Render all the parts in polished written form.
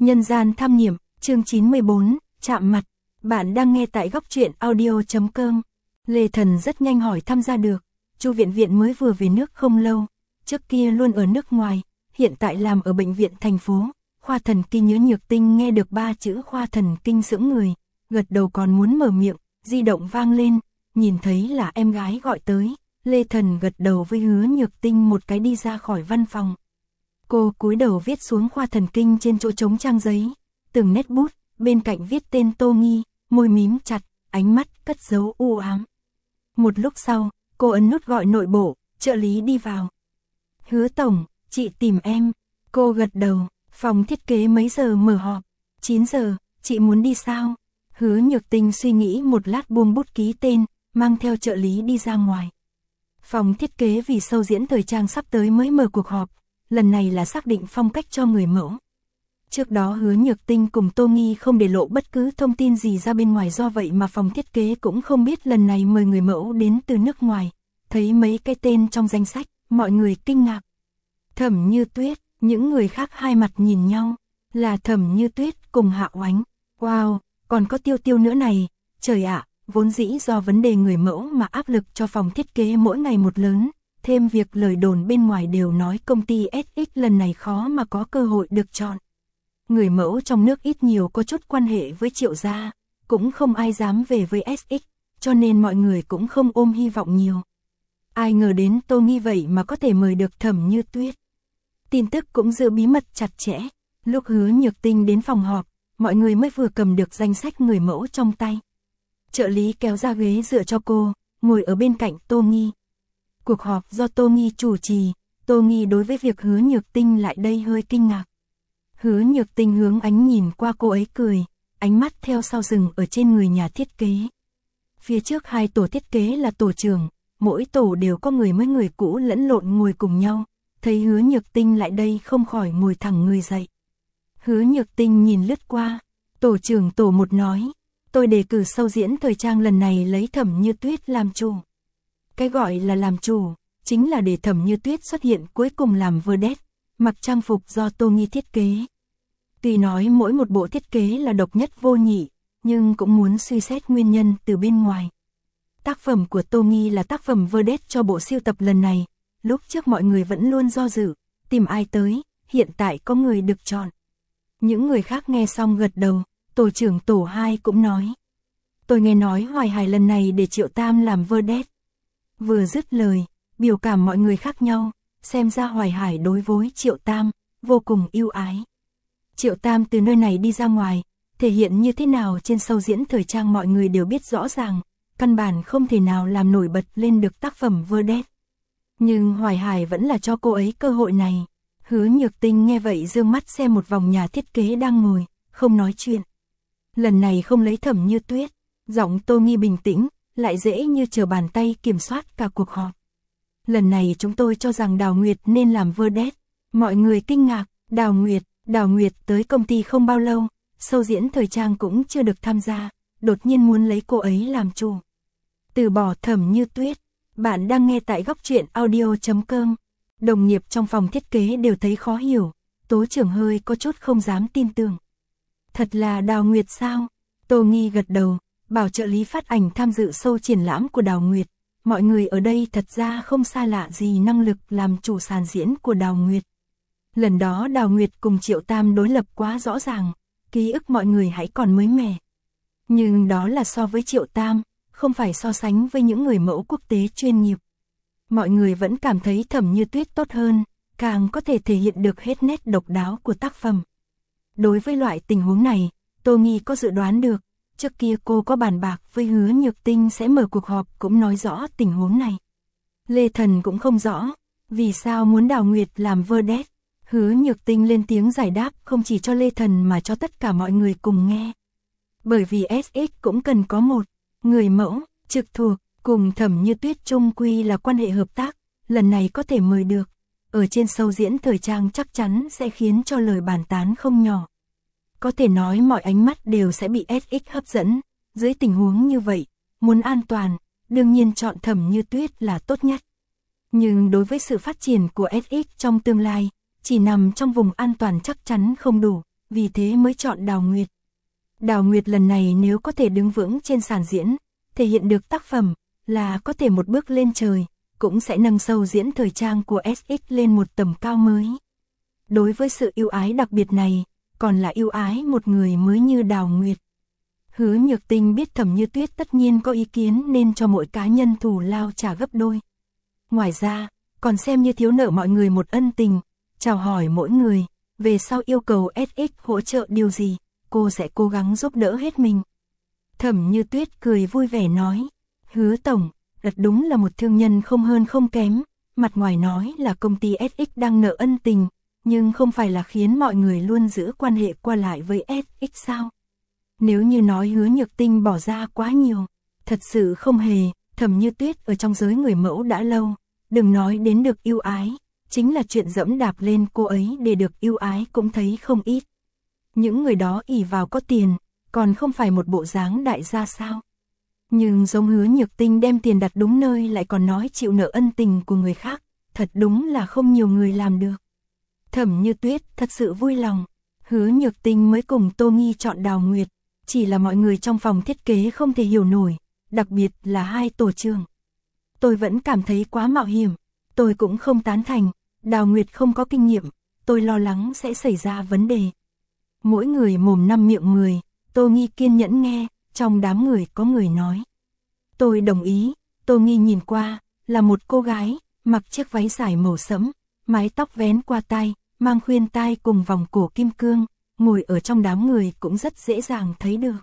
Nhân gian tham nghiệm, chương 94, chạm mặt. Bạn đang nghe tại góc truyện audio.com. Lê Thần rất nhanh hỏi thăm ra được. Chu Viện Viện mới vừa về nước không lâu, trước kia luôn ở nước ngoài, hiện tại làm ở bệnh viện thành phố. Khoa thần kinh. Nhớ Nhược Tinh nghe được 3 chữ khoa thần kinh sững người, gật đầu còn muốn mở miệng, di động vang lên, nhìn thấy là em gái gọi tới. Lê Thần gật đầu với Hứa Nhược Tinh một cái đi ra khỏi văn phòng. Cô cúi đầu viết xuống khoa thần kinh trên chỗ trống trang giấy, từng nét bút, bên cạnh viết tên Tô Nghi, môi mím chặt, ánh mắt cất giấu u ám. Một lúc sau, cô ấn nút gọi nội bộ, trợ lý đi vào. Hứa tổng, chị tìm em. Cô gật đầu, phòng thiết kế mấy giờ mở họp? 9 giờ, chị muốn đi sao? Hứa Nhược Tinh suy nghĩ một lát buông bút ký tên, mang theo trợ lý đi ra ngoài. Phòng thiết kế vì show diễn thời trang sắp tới mới mở cuộc họp, lần này là xác định phong cách cho người mẫu. Trước đó Hứa Nhược Tinh cùng Tô Nghi không để lộ bất cứ thông tin gì ra bên ngoài, do vậy mà phòng thiết kế cũng không biết lần này mời người mẫu đến từ nước ngoài. Thấy mấy cái tên trong danh sách, mọi người kinh ngạc. Thẩm Như Tuyết, những người khác hai mặt nhìn nhau, là Thẩm Như Tuyết cùng Hạ Oánh. Wow, còn có Tiêu Tiêu nữa này, trời ạ, vốn dĩ do vấn đề người mẫu mà áp lực cho phòng thiết kế mỗi ngày một lớn. Thêm việc lời đồn bên ngoài đều nói công ty SX lần này khó mà có cơ hội được chọn. Người mẫu trong nước ít nhiều có chút quan hệ với Triệu gia, cũng không ai dám về với SX, cho nên mọi người cũng không ôm hy vọng nhiều. Ai ngờ đến Tô Nghi vậy mà có thể mời được Thẩm Như Tuyết. Tin tức cũng giữ bí mật chặt chẽ. Lúc Hứa Nhược Tinh đến phòng họp, mọi người mới vừa cầm được danh sách người mẫu trong tay. Trợ lý kéo ra ghế dựa cho cô, ngồi ở bên cạnh Tô Nghi. Cuộc họp do Tô Nghi chủ trì, Tô Nghi đối với việc Hứa Nhược Tinh lại đây hơi kinh ngạc. Hứa Nhược Tinh hướng ánh nhìn qua cô ấy cười, ánh mắt theo sau dừng ở trên người nhà thiết kế. Phía trước hai tổ thiết kế là tổ trưởng, mỗi tổ đều có người mới người cũ lẫn lộn ngồi cùng nhau, thấy Hứa Nhược Tinh lại đây không khỏi ngồi thẳng người dậy. Hứa Nhược Tinh nhìn lướt qua, tổ trưởng tổ 1 nói, tôi đề cử show diễn thời trang lần này lấy Thẩm Như Tuyết làm chủ. Cái gọi là làm chủ, chính là để Thẩm Như Tuyết xuất hiện cuối cùng làm vedette, mặc trang phục do Tô Nghi thiết kế. Tuy nói mỗi một bộ thiết kế là độc nhất vô nhị, nhưng cũng muốn suy xét nguyên nhân từ bên ngoài. Tác phẩm của Tô Nghi là tác phẩm vedette cho bộ sưu tập lần này, lúc trước mọi người vẫn luôn do dự, tìm ai tới, hiện tại có người được chọn. Những người khác nghe xong gật đầu, tổ trưởng tổ 2 cũng nói. Tôi nghe nói Hoài Hải lần này để Triệu Tam làm vedette. Vừa dứt lời, biểu cảm mọi người khác nhau, xem ra Hoài Hải đối với Triệu Tam, vô cùng yêu ái. Triệu Tam từ nơi này đi ra ngoài, thể hiện như thế nào trên show diễn thời trang mọi người đều biết rõ ràng, căn bản không thể nào làm nổi bật lên được tác phẩm vedette. Nhưng Hoài Hải vẫn là cho cô ấy cơ hội này. Hứa Nhược Tinh nghe vậy dương mắt xem một vòng nhà thiết kế đang ngồi, không nói chuyện. Lần này không lấy Thẩm Như Tuyết, giọng Tô Nghi bình tĩnh, lại dễ như trở bàn tay kiểm soát cả cuộc họp. Lần này chúng tôi cho rằng Đào Nguyệt nên làm vedette. Mọi người kinh ngạc, Đào Nguyệt tới công ty không bao lâu, show diễn thời trang cũng chưa được tham gia, đột nhiên muốn lấy cô ấy làm chủ. Từ bỏ Thẩm Như Tuyết. Bạn đang nghe tại góc truyện audio.com. Đồng nghiệp trong phòng thiết kế đều thấy khó hiểu, Tố trưởng hơi có chút không dám tin tưởng. Thật là Đào Nguyệt sao? Tô Nghi gật đầu, bảo trợ lý phát ảnh tham dự show triển lãm của Đào Nguyệt. Mọi người ở đây thật ra không xa lạ gì năng lực làm chủ sàn diễn của Đào Nguyệt. Lần đó Đào Nguyệt cùng Triệu Tam đối lập quá rõ ràng, ký ức mọi người hãy còn mới mẻ. Nhưng đó là so với Triệu Tam, không phải so sánh với những người mẫu quốc tế chuyên nghiệp. Mọi người vẫn cảm thấy Thẩm Như Tuyết tốt hơn, càng có thể thể hiện được hết nét độc đáo của tác phẩm. Đối với loại tình huống này, Tô Nghi có dự đoán được, trước kia cô có bàn bạc với Hứa Nhược Tinh sẽ mở cuộc họp cũng nói rõ tình huống này. Lê Thần cũng không rõ, vì sao muốn Đào Nguyệt làm vedette. Hứa Nhược Tinh lên tiếng giải đáp không chỉ cho Lê Thần mà cho tất cả mọi người cùng nghe. Bởi vì SX cũng cần có một người mẫu trực thuộc, cùng Thẩm Như Tuyết chung quy là quan hệ hợp tác, lần này có thể mời được. Ở trên show diễn thời trang chắc chắn sẽ khiến cho lời bàn tán không nhỏ. Có thể nói mọi ánh mắt đều sẽ bị SX hấp dẫn, dưới tình huống như vậy, muốn an toàn, đương nhiên chọn Thẩm Như Tuyết là tốt nhất. Nhưng đối với sự phát triển của SX trong tương lai, chỉ nằm trong vùng an toàn chắc chắn không đủ, vì thế mới chọn Đào Nguyệt. Đào Nguyệt lần này nếu có thể đứng vững trên sàn diễn, thể hiện được tác phẩm, là có thể một bước lên trời, cũng sẽ nâng sâu diễn thời trang của SX lên một tầm cao mới. Đối với sự ưu ái đặc biệt này, còn là ưu ái một người mới như Đào Nguyệt. Hứa Nhược Tinh biết Thẩm Như Tuyết tất nhiên có ý kiến nên cho mỗi cá nhân thù lao trả gấp đôi. Ngoài ra, còn xem như thiếu nợ mọi người một ân tình, chào hỏi mỗi người, về sau yêu cầu SX hỗ trợ điều gì, cô sẽ cố gắng giúp đỡ hết mình. Thẩm Như Tuyết cười vui vẻ nói, Hứa tổng, thật đúng là một thương nhân không hơn không kém, mặt ngoài nói là công ty SX đang nợ ân tình, nhưng không phải là khiến mọi người luôn giữ quan hệ qua lại với SX sao? Nếu như nói Hứa Nhược Tinh bỏ ra quá nhiều, thật sự không hề, Thẩm Như Tuyết ở trong giới người mẫu đã lâu, đừng nói đến được ưu ái, chính là chuyện dẫm đạp lên cô ấy để được ưu ái cũng thấy không ít. Những người đó ỷ vào có tiền, còn không phải một bộ dáng đại gia sao? Nhưng giống Hứa Nhược Tinh đem tiền đặt đúng nơi lại còn nói chịu nợ ân tình của người khác, thật đúng là không nhiều người làm được. Thẩm Như Tuyết thật sự vui lòng, Hứa Nhược Tinh mới cùng Tô Nghi chọn Đào Nguyệt, chỉ là mọi người trong phòng thiết kế không thể hiểu nổi, đặc biệt là hai tổ trưởng. Tôi vẫn cảm thấy quá mạo hiểm, tôi cũng không tán thành, Đào Nguyệt không có kinh nghiệm, tôi lo lắng sẽ xảy ra vấn đề. Mỗi người mồm năm miệng 10, Tô Nghi kiên nhẫn nghe, trong đám người có người nói. Tôi đồng ý, Tô Nghi nhìn qua, là một cô gái, mặc chiếc váy dài màu sẫm, mái tóc vén qua tai, mang khuyên tai cùng vòng cổ kim cương, ngồi ở trong đám người cũng rất dễ dàng thấy được.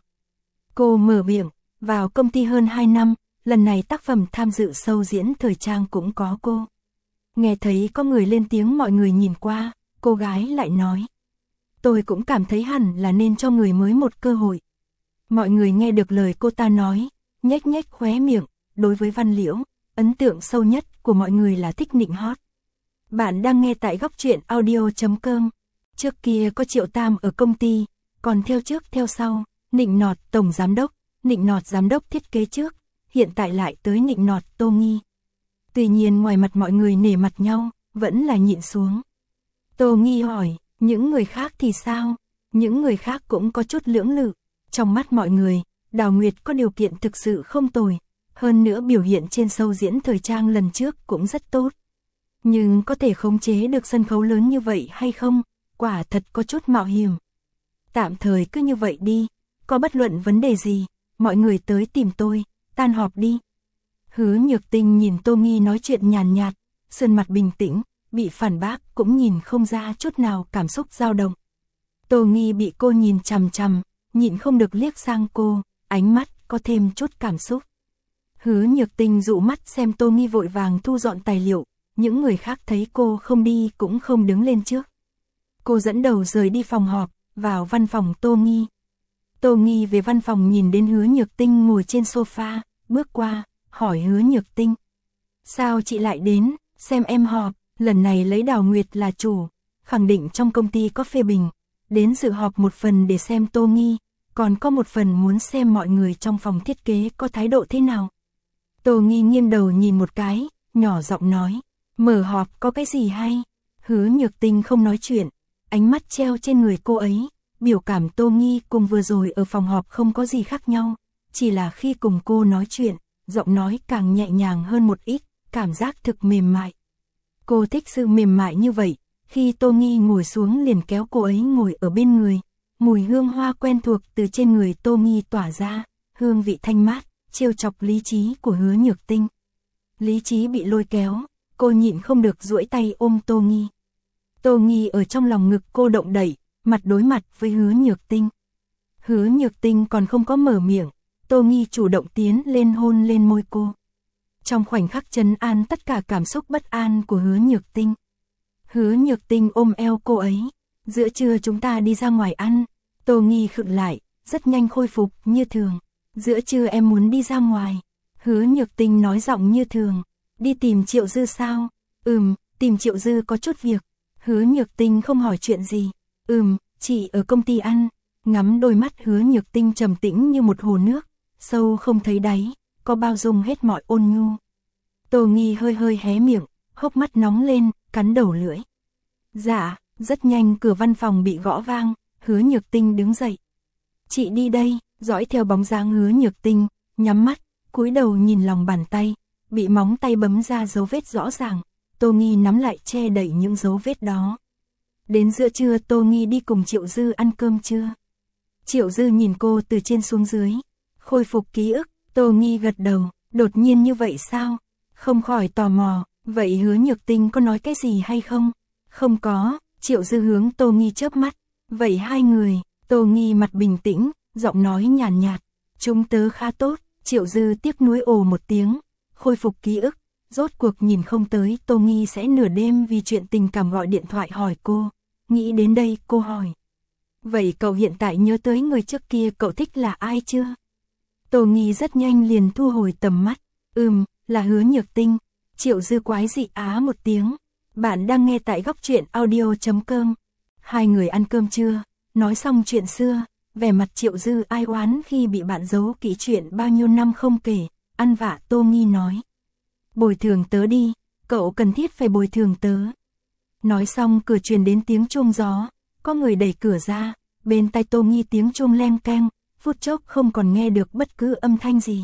Cô mở miệng, vào công ty hơn 2 năm, lần này tác phẩm tham dự show diễn thời trang cũng có cô. Nghe thấy có người lên tiếng mọi người nhìn qua, cô gái lại nói. Tôi cũng cảm thấy hẳn là nên cho người mới một cơ hội. Mọi người nghe được lời cô ta nói, nhếch nhếch khóe miệng, đối với Văn Liễu, ấn tượng sâu nhất của mọi người là thích nịnh hót. Bạn đang nghe tại góc truyện audio.com. Trước kia có Triệu Tam ở công ty, còn theo trước theo sau, nịnh nọt tổng giám đốc, nịnh nọt giám đốc thiết kế trước, hiện tại lại tới nịnh nọt Tô Nghi. Tuy nhiên ngoài mặt mọi người nể mặt nhau, vẫn là nhịn xuống. Tô Nghi hỏi, những người khác thì sao? Những người khác cũng có chút lưỡng lự. Trong mắt mọi người, Đào Nguyệt có điều kiện thực sự không tồi, hơn nữa biểu hiện trên show diễn thời trang lần trước cũng rất tốt. Nhưng có thể khống chế được sân khấu lớn như vậy hay không, quả thật có chút mạo hiểm. Tạm thời cứ như vậy đi, có bất luận vấn đề gì, mọi người tới tìm tôi, tan họp đi. Hứa Nhược Tinh nhìn Tô Nghi nói chuyện nhàn nhạt, sơn mặt bình tĩnh, bị phản bác cũng nhìn không ra chút nào cảm xúc dao động. Tô Nghi bị cô nhìn chằm chằm, nhịn không được liếc sang cô, ánh mắt có thêm chút cảm xúc. Hứa Nhược Tinh dụ mắt xem Tô Nghi vội vàng thu dọn tài liệu, những người khác thấy cô không đi cũng không đứng lên trước. Cô dẫn đầu rời đi phòng họp, vào văn phòng Tô Nghi. Tô Nghi về văn phòng nhìn đến Hứa Nhược Tinh ngồi trên sofa, bước qua, hỏi Hứa Nhược Tinh. Sao chị lại đến, xem em họp, lần này lấy Đào Nguyệt là chủ, khẳng định trong công ty có phê bình, đến dự họp một phần để xem Tô Nghi, còn có một phần muốn xem mọi người trong phòng thiết kế có thái độ thế nào. Tô Nghi nghiêng đầu nhìn một cái, nhỏ giọng nói, mở họp có cái gì hay? Hứa Nhược Tinh không nói chuyện, ánh mắt treo trên người cô ấy, biểu cảm Tô Nghi cùng vừa rồi ở phòng họp không có gì khác nhau, chỉ là khi cùng cô nói chuyện, giọng nói càng nhẹ nhàng hơn một ít, cảm giác thực mềm mại. Cô thích sự mềm mại như vậy, khi Tô Nghi ngồi xuống liền kéo cô ấy ngồi ở bên người, mùi hương hoa quen thuộc từ trên người Tô Nghi tỏa ra, hương vị thanh mát, trêu chọc lý trí của Hứa Nhược Tinh. Lý trí bị lôi kéo, cô nhịn không được duỗi tay ôm Tô Nghi. Tô Nghi ở trong lòng ngực cô động đẩy, mặt đối mặt với Hứa Nhược Tinh. Hứa Nhược Tinh còn không có mở miệng, Tô Nghi chủ động tiến lên hôn lên môi cô. Trong khoảnh khắc trấn an tất cả cảm xúc bất an của Hứa Nhược Tinh. Hứa Nhược Tinh ôm eo cô ấy, giữa trưa chúng ta đi ra ngoài ăn. Tô Nghi khựng lại, rất nhanh khôi phục như thường. Giữa trưa em muốn đi ra ngoài. Hứa Nhược Tinh nói giọng như thường. Đi tìm Triệu Dư sao? Tìm Triệu Dư có chút việc. Hứa Nhược Tinh không hỏi chuyện gì. Chị ở công ty ăn. Ngắm đôi mắt Hứa Nhược Tinh trầm tĩnh như một hồ nước, sâu không thấy đáy, có bao dung hết mọi ôn nhu. Tô Nghi hơi hơi hé miệng, hốc mắt nóng lên, cắn đầu lưỡi. Dạ, rất nhanh cửa văn phòng bị gõ vang, Hứa Nhược Tinh đứng dậy. Chị đi đây, dõi theo bóng dáng Hứa Nhược Tinh, nhắm mắt, cúi đầu nhìn lòng bàn tay, bị móng tay bấm ra dấu vết rõ ràng. Tô Nghi nắm lại che đậy những dấu vết đó. Đến giữa trưa Tô Nghi đi cùng Triệu Dư ăn cơm trưa. Triệu Dư nhìn cô từ trên xuống dưới. Khôi phục ký ức, Tô Nghi gật đầu, đột nhiên như vậy sao? Không khỏi tò mò, vậy Hứa Nhược Tinh có nói cái gì hay không? Không có, Triệu Dư hướng Tô Nghi chớp mắt. Vậy hai người, Tô Nghi mặt bình tĩnh, giọng nói nhàn nhạt. Chúng tớ khá tốt, Triệu Dư tiếc nuối ồ một tiếng. Khôi phục ký ức, rốt cuộc nhìn không tới Tô Nghi sẽ nửa đêm vì chuyện tình cảm gọi điện thoại hỏi cô. Nghĩ đến đây cô hỏi. Vậy cậu hiện tại nhớ tới người trước kia cậu thích là ai chưa? Tô Nghi rất nhanh liền thu hồi tầm mắt. Là Hứa Nhược Tinh. Triệu Dư quái dị á một tiếng. Bạn đang nghe tại góc truyện audio.com. Hai người ăn cơm trưa, nói xong chuyện xưa, vẻ mặt Triệu Dư ai oán khi bị bạn giấu kỹ chuyện bao nhiêu năm không kể, ăn vạ. Tô Nghi nói. Bồi thường tớ đi, cậu cần thiết phải bồi thường tớ. Nói xong cửa truyền đến tiếng chuông gió, có người đẩy cửa ra, bên tai Tô Nghi tiếng chuông leng keng, phút chốc không còn nghe được bất cứ âm thanh gì.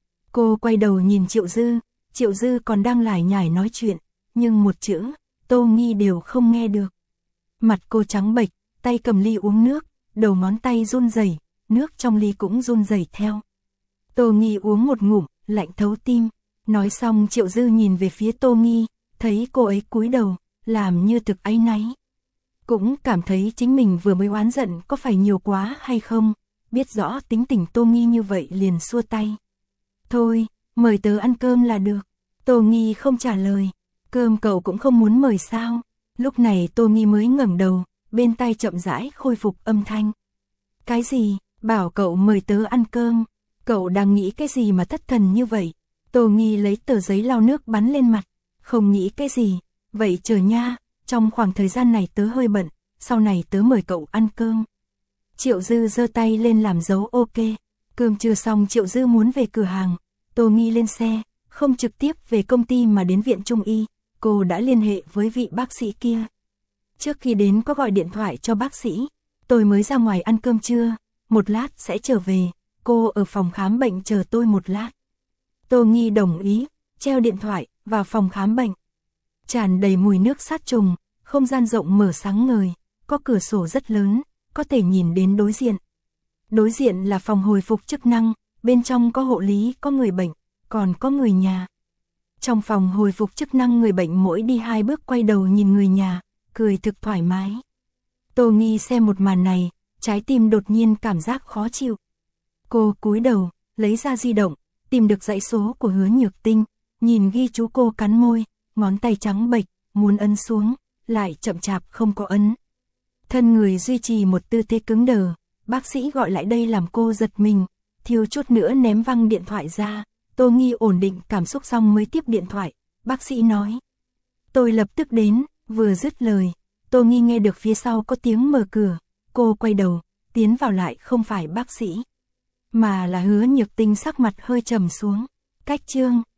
Cô quay đầu nhìn Triệu Dư còn đang lải nhải nói chuyện, nhưng một chữ, Tô Nghi đều không nghe được. Mặt cô trắng bệch, tay cầm ly uống nước, đầu ngón tay run rẩy, nước trong ly cũng run rẩy theo. Tô Nghi uống một ngụm, lạnh thấu tim. Nói xong Triệu Dư nhìn về phía Tô Nghi, thấy cô ấy cúi đầu, làm như thực áy náy. Cũng cảm thấy chính mình vừa mới oán giận có phải nhiều quá hay không, biết rõ tính tình Tô Nghi như vậy liền xua tay. Thôi, mời tớ ăn cơm là được. Tô Nghi không trả lời, cơm cậu cũng không muốn mời sao? Lúc này Tô Nghi mới ngẩng đầu, bên tai chậm rãi khôi phục âm thanh. Cái gì, bảo cậu mời tớ ăn cơm, cậu đang nghĩ cái gì mà thất thần như vậy? Tô Nghi lấy tờ giấy lau nước bắn lên mặt, không nghĩ cái gì, vậy chờ nha, trong khoảng thời gian này tớ hơi bận, sau này tớ mời cậu ăn cơm. Triệu Dư giơ tay lên làm dấu ok, cơm trưa xong Triệu Dư muốn về cửa hàng, Tô Nghi lên xe, không trực tiếp về công ty mà đến viện Trung y, cô đã liên hệ với vị bác sĩ kia. Trước khi đến có gọi điện thoại cho bác sĩ, tôi mới ra ngoài ăn cơm trưa, một lát sẽ trở về, cô ở phòng khám bệnh chờ tôi một lát. Tô Nghi đồng ý, treo điện thoại, vào phòng khám bệnh. Tràn đầy mùi nước sát trùng, không gian rộng mở sáng ngời, có cửa sổ rất lớn, có thể nhìn đến đối diện. Đối diện là phòng hồi phục chức năng, bên trong có hộ lý, có người bệnh, còn có người nhà. Trong phòng hồi phục chức năng người bệnh mỗi đi 2 bước quay đầu nhìn người nhà, cười thực thoải mái. Tô Nghi xem một màn này, trái tim đột nhiên cảm giác khó chịu. Cô cúi đầu, lấy ra di động, tìm được dãy số của Hứa Nhược Tinh, nhìn ghi chú cô cắn môi, ngón tay trắng bệch, muốn ấn xuống, lại chậm chạp không có ấn. Thân người duy trì một tư thế cứng đờ, bác sĩ gọi lại đây làm cô giật mình, thiếu chút nữa ném văng điện thoại ra. Tô Nghi ổn định cảm xúc xong mới tiếp điện thoại, bác sĩ nói. Tôi lập tức đến, vừa dứt lời, Tô Nghi nghe được phía sau có tiếng mở cửa, cô quay đầu, tiến vào lại không phải bác sĩ, mà là Hứa Nhược Tinh sắc mặt hơi trầm xuống. Cách Trương,